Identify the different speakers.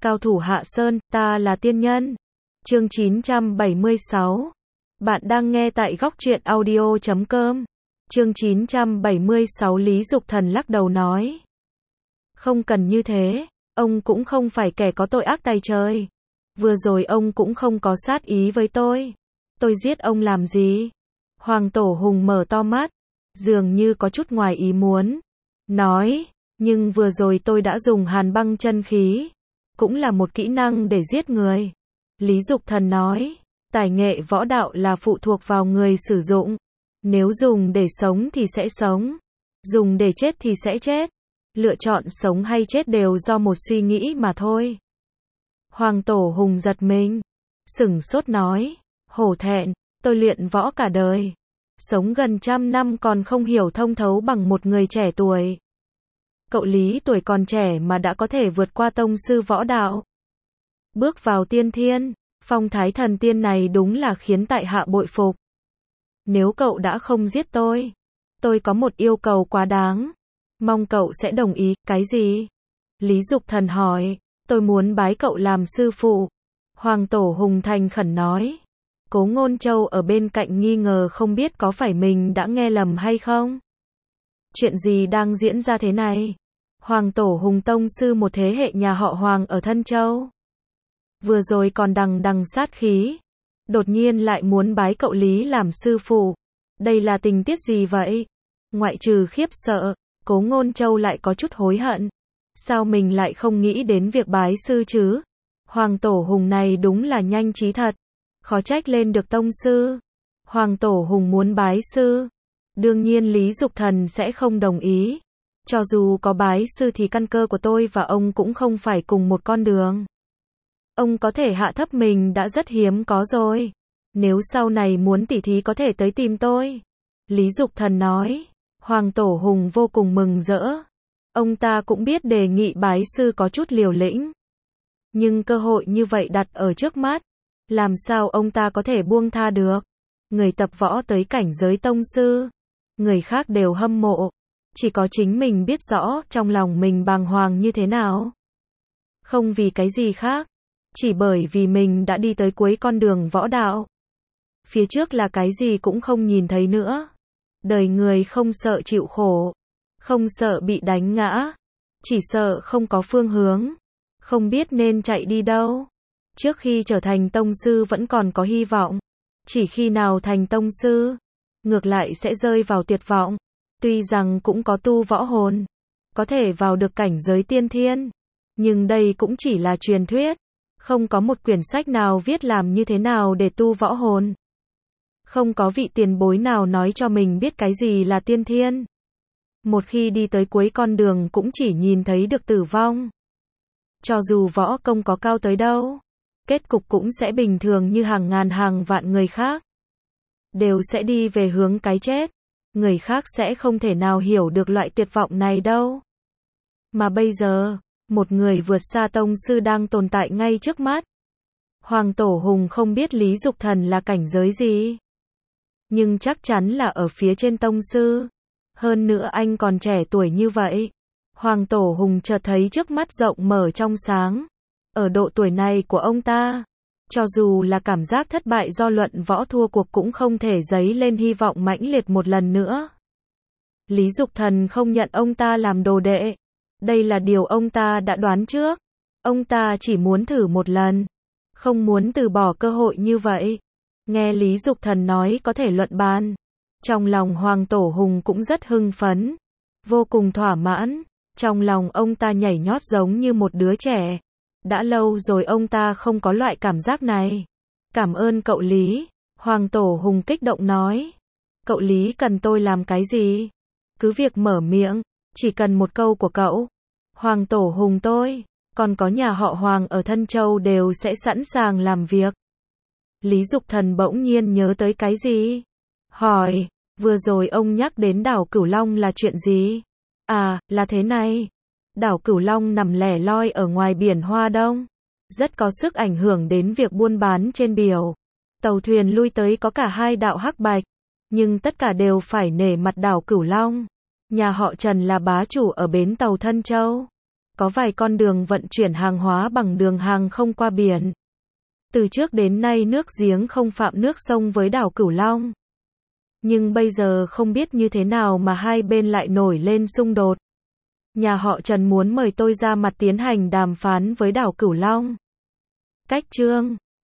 Speaker 1: Cao thủ Hạ Sơn, ta là tiên nhân. Chương 976. Bạn đang nghe tại Góc Truyện Audio.com. Chương 976 Lý Dục Thần lắc đầu nói. Không cần như thế, ông cũng không phải kẻ có tội ác tày trời. Vừa rồi ông cũng không có sát ý với tôi. Tôi giết ông làm gì? Hoàng Tổ Hùng mở to mắt, dường như có chút ngoài ý muốn. Nói, nhưng vừa rồi tôi đã dùng hàn băng chân khí. Cũng là một kỹ năng để giết người. Lý Dục Thần nói, tài nghệ võ đạo là phụ thuộc vào người sử dụng. Nếu dùng để sống thì sẽ sống. Dùng để chết thì sẽ chết. Lựa chọn sống hay chết đều do một suy nghĩ mà thôi. Hoàng Tổ Hùng giật mình, sửng sốt nói, hổ thẹn, tôi luyện võ cả đời. Sống gần 100 năm còn không hiểu thông thấu bằng một người trẻ tuổi. Cậu Lý tuổi còn trẻ mà đã có thể vượt qua tông sư võ đạo. Bước vào tiên thiên, phong thái thần tiên này đúng là khiến tại hạ bội phục. Nếu cậu đã không giết tôi có một yêu cầu quá đáng. Mong cậu sẽ đồng ý, cái gì? Lý Dục Thần hỏi, tôi muốn bái cậu làm sư phụ. Hoàng Tổ Hùng thành khẩn nói. Cố Ngôn Châu ở bên cạnh nghi ngờ không biết có phải mình đã nghe lầm hay không. Chuyện gì đang diễn ra thế này? Hoàng Tổ Hùng tông sư một thế hệ nhà họ Hoàng ở Thân Châu. Vừa rồi còn đằng đằng sát khí. Đột nhiên lại muốn bái cậu Lý làm sư phụ. Đây là tình tiết gì vậy? Ngoại trừ khiếp sợ, Cố Ngôn Châu lại có chút hối hận. Sao mình lại không nghĩ đến việc bái sư chứ? Hoàng Tổ Hùng này đúng là nhanh trí thật. Khó trách lên được tông sư. Hoàng Tổ Hùng muốn bái sư. Đương nhiên Lý Dục Thần sẽ không đồng ý. Cho dù có bái sư thì căn cơ của tôi và ông cũng không phải cùng một con đường. Ông có thể hạ thấp mình đã rất hiếm có rồi. Nếu sau này muốn tỉ thí có thể tới tìm tôi. Lý Dục Thần nói. Hoàng Tổ Hùng vô cùng mừng rỡ. Ông ta cũng biết đề nghị bái sư có chút liều lĩnh. Nhưng cơ hội như vậy đặt ở trước mắt. Làm sao ông ta có thể buông tha được? Người tập võ tới cảnh giới tông sư. Người khác đều hâm mộ. Chỉ có chính mình biết rõ trong lòng mình bàng hoàng như thế nào. Không vì cái gì khác. Chỉ bởi vì mình đã đi tới cuối con đường võ đạo. Phía trước là cái gì cũng không nhìn thấy nữa. Đời người không sợ chịu khổ. Không sợ bị đánh ngã. Chỉ sợ không có phương hướng. Không biết nên chạy đi đâu. Trước khi trở thành tông sư vẫn còn có hy vọng. Chỉ khi nào thành tông sư, ngược lại sẽ rơi vào tuyệt vọng. Tuy rằng cũng có tu võ hồn, có thể vào được cảnh giới tiên thiên. Nhưng đây cũng chỉ là truyền thuyết. Không có một quyển sách nào viết làm như thế nào để tu võ hồn. Không có vị tiền bối nào nói cho mình biết cái gì là tiên thiên. Một khi đi tới cuối con đường cũng chỉ nhìn thấy được tử vong. Cho dù võ công có cao tới đâu, kết cục cũng sẽ bình thường như hàng ngàn hàng vạn người khác. Đều sẽ đi về hướng cái chết. Người khác sẽ không thể nào hiểu được loại tuyệt vọng này đâu. Mà bây giờ, một người vượt xa tông sư đang tồn tại ngay trước mắt. Hoàng Tổ Hùng không biết Lý Dục Thần là cảnh giới gì. Nhưng chắc chắn là ở phía trên tông sư. Hơn nữa anh còn trẻ tuổi như vậy. Hoàng Tổ Hùng chợt thấy trước mắt rộng mở trong sáng. Ở độ tuổi này của ông ta, cho dù là cảm giác thất bại do luận võ thua cuộc cũng không thể dấy lên hy vọng mãnh liệt một lần nữa. Lý Dục Thần không nhận ông ta làm đồ đệ. Đây là điều ông ta đã đoán trước. Ông ta chỉ muốn thử một lần. Không muốn từ bỏ cơ hội như vậy. Nghe Lý Dục Thần nói có thể luận bàn. Trong lòng Hoàng Tổ Hùng cũng rất hưng phấn. Vô cùng thỏa mãn. Trong lòng ông ta nhảy nhót giống như một đứa trẻ. Đã lâu rồi ông ta không có loại cảm giác này. Cảm ơn cậu Lý. Hoàng Tổ Hùng kích động nói. Cậu Lý cần tôi làm cái gì? Cứ việc mở miệng. Chỉ cần một câu của cậu. Hoàng Tổ Hùng tôi, còn có nhà họ Hoàng ở Thân Châu đều sẽ sẵn sàng làm việc. Lý Dục Thần bỗng nhiên nhớ tới cái gì? Hỏi, vừa rồi ông nhắc đến đảo Cửu Long là chuyện gì? À, là thế này. Đảo Cửu Long nằm lẻ loi ở ngoài biển Hoa Đông. Rất có sức ảnh hưởng đến việc buôn bán trên biển. Tàu thuyền lui tới có cả hai đạo hắc bạch. Nhưng tất cả đều phải nể mặt đảo Cửu Long. Nhà họ Trần là bá chủ ở bến tàu Thân Châu. có vài con đường vận chuyển hàng hóa bằng đường hàng không qua biển. Từ trước đến nay nước giếng không phạm nước sông với đảo Cửu Long. Nhưng bây giờ không biết như thế nào mà hai bên lại nổi lên xung đột. Nhà họ Trần muốn mời tôi ra mặt tiến hành đàm phán với đảo Cửu Long. Cách chương